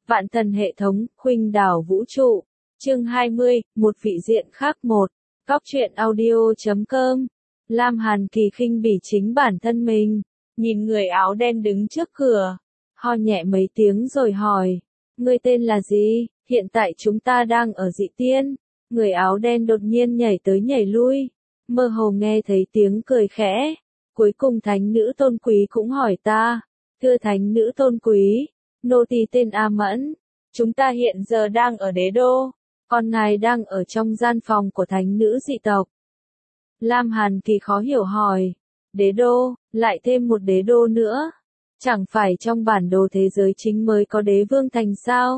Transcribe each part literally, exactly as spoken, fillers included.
Vạn thần hệ thống, khuynh đảo vũ trụ. Chương hai mươi, một vị diện khác một. Góc truyện audio chấm com. Lam Hàn Kỳ khinh bỉ chính bản thân mình, nhìn người áo đen đứng trước cửa, ho nhẹ mấy tiếng rồi hỏi, ngươi tên là gì? Hiện tại chúng ta đang ở dị tiên. Người áo đen đột nhiên nhảy tới nhảy lui, mơ hồ nghe thấy tiếng cười khẽ. Cuối cùng thánh nữ tôn quý cũng hỏi ta, thưa thánh nữ tôn quý, nô tỳ tên A Mẫn, chúng ta hiện giờ đang ở đế đô, còn ngài đang ở trong gian phòng của thánh nữ dị tộc. Lam Hàn Kỳ khó hiểu hỏi, đế đô, lại thêm một đế đô nữa, chẳng phải trong bản đồ thế giới chính mới có đế vương thành sao?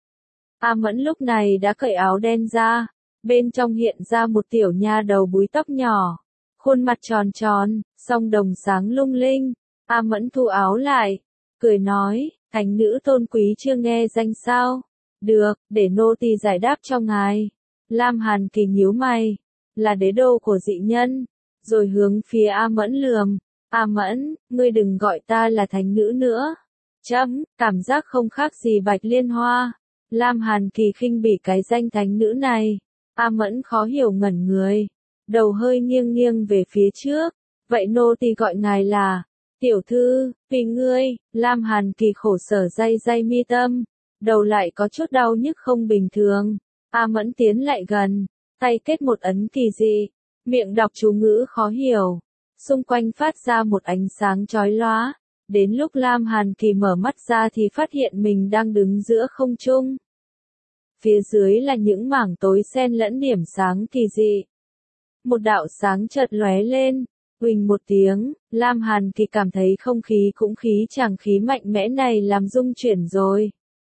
A Mẫn lúc này đã cởi áo đen ra, bên trong hiện ra một tiểu nha đầu búi tóc nhỏ, khuôn mặt tròn tròn, song đồng sáng lung linh. A Mẫn thu áo lại, cười nói, thánh nữ tôn quý chưa nghe danh sao? Được, để nô tỳ giải đáp cho ngài. Lam Hàn Kỳ nhíu mày, là đế đô của dị nhân, rồi hướng phía A Mẫn lườm. A Mẫn, ngươi đừng gọi ta là thánh nữ nữa. Chấm, cảm giác không khác gì Bạch Liên Hoa. Lam Hàn Kỳ khinh bỉ cái danh thánh nữ này. A Mẫn khó hiểu ngẩn người, đầu hơi nghiêng nghiêng về phía trước. Vậy nô tỳ gọi ngài là tiểu thư, vì ngươi. Lam Hàn Kỳ khổ sở day day mi tâm, đầu lại có chút đau nhức không bình thường. A Mẫn tiến lại gần, tay kết một ấn kỳ dị, miệng đọc chú ngữ khó hiểu, xung quanh phát ra một ánh sáng chói lóa. Đến lúc Lam Hàn Kỳ mở mắt ra thì phát hiện mình đang đứng giữa không trung. Phía dưới là những mảng tối xen lẫn điểm sáng kỳ dị. Một đạo sáng chợt lóe lên, huỳnh một tiếng, Lam Hàn Kỳ cảm thấy không khí cũng khí chàng khí mạnh mẽ này làm rung chuyển rồi.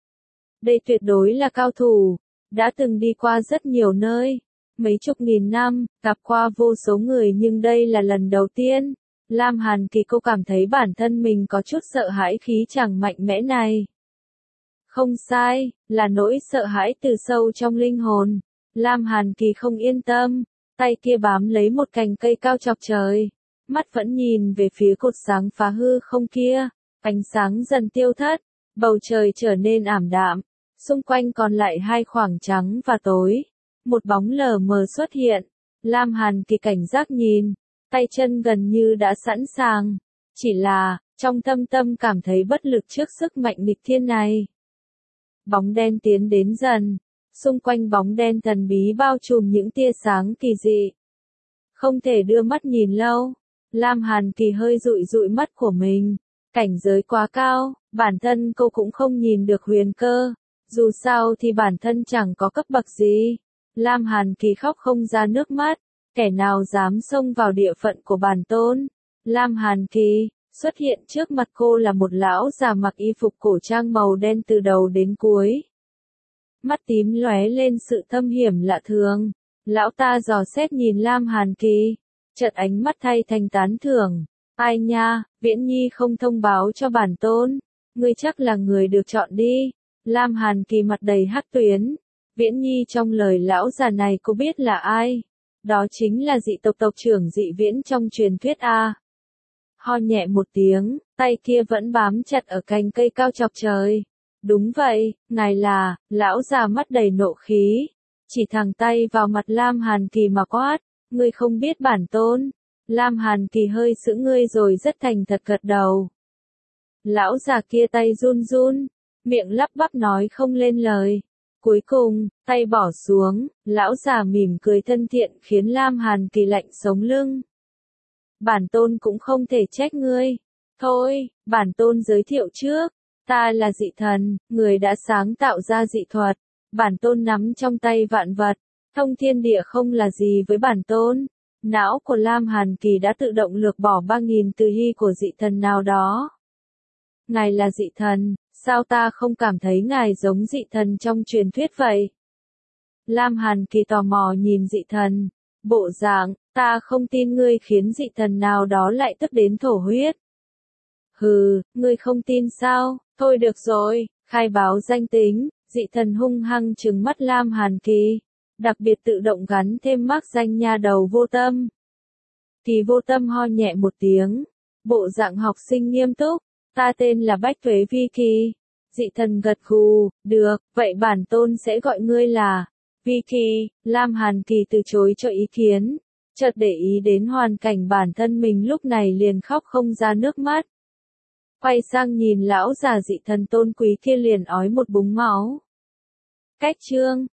Đây tuyệt đối là cao thủ, đã từng đi qua rất nhiều nơi, mấy chục nghìn năm, gặp qua vô số người nhưng đây là lần đầu tiên. Lam Hàn Kỳ cô cảm thấy bản thân mình có chút sợ hãi khí chàng mạnh mẽ này. Không sai, là nỗi sợ hãi từ sâu trong linh hồn. Lam Hàn Kỳ không yên tâm, tay kia bám lấy một cành cây cao chọc trời, mắt vẫn nhìn về phía cột sáng phá hư không kia. Ánh sáng dần tiêu thất, bầu trời trở nên ảm đạm, xung quanh còn lại hai khoảng trắng và tối. Một bóng lờ mờ xuất hiện, Lam Hàn Kỳ cảnh giác nhìn, tay chân gần như đã sẵn sàng, chỉ là, trong thâm tâm cảm thấy bất lực trước sức mạnh nghịch thiên này. Bóng đen tiến đến dần, xung quanh bóng đen thần bí bao trùm những tia sáng kỳ dị. Không thể đưa mắt nhìn lâu, Lam Hàn Kỳ hơi dụi dụi mắt của mình, cảnh giới quá cao, bản thân cô cũng không nhìn được huyền cơ, dù sao thì bản thân chẳng có cấp bậc gì. Lam Hàn Kỳ khóc không ra nước mắt, kẻ nào dám xông vào địa phận của bản tôn. Lam Hàn Kỳ, xuất hiện trước mặt cô là một lão già mặc y phục cổ trang màu đen từ đầu đến cuối. Mắt tím lóe lên sự thâm hiểm lạ thường, lão ta dò xét nhìn Lam Hàn Kỳ, chợt ánh mắt thay thành tán thưởng. Ai nha, Viễn Nhi không thông báo cho bản tôn, ngươi chắc là người được chọn đi. Lam Hàn Kỳ mặt đầy hắc tuyến. Viễn Nhi trong lời lão già này cô biết là ai? Đó chính là dị tộc tộc trưởng dị viễn trong truyền thuyết A. Ho nhẹ một tiếng, tay kia vẫn bám chặt ở cành cây cao chọc trời. Đúng vậy, ngài là, lão già mắt đầy nộ khí, chỉ thẳng tay vào mặt Lam Hàn Kỳ mà quát, ngươi không biết bản tôn. Lam Hàn Kỳ hơi sững ngươi rồi rất thành thật gật đầu. Lão già kia tay run run, miệng lắp bắp nói không lên lời. Cuối cùng, tay bỏ xuống, lão già mỉm cười thân thiện khiến Lam Hàn Kỳ lạnh sống lưng. Bản tôn cũng không thể trách ngươi. Thôi, bản tôn giới thiệu trước, ta là dị thần, người đã sáng tạo ra dị thuật. Bản tôn nắm trong tay vạn vật, thông thiên địa không là gì với bản tôn. Não của Lam Hàn Kỳ đã tự động lược bỏ ba nghìn từ hy của dị thần nào đó. Ngài là dị thần, sao ta không cảm thấy ngài giống dị thần trong truyền thuyết vậy? Lam Hàn Kỳ tò mò nhìn dị thần, bộ dạng, ta không tin ngươi khiến dị thần nào đó lại tức đến thổ huyết. Hừ, ngươi không tin sao? Thôi được rồi, khai báo danh tính. Dị thần hung hăng trừng mắt Lam Hàn Kỳ, đặc biệt tự động gắn thêm mác danh nha đầu vô tâm. Kỳ vô tâm ho nhẹ một tiếng, bộ dạng học sinh nghiêm túc, ta tên là Bách Tuế Vi Kỳ. Dị thần gật gù, được, vậy bản tôn sẽ gọi ngươi là Vicky. Lam Hàn Kỳ từ chối cho ý kiến, chợt để ý đến hoàn cảnh bản thân mình lúc này liền khóc không ra nước mắt. Quay sang nhìn lão già dị thần tôn quý kia liền ói một búng máu. Cách chương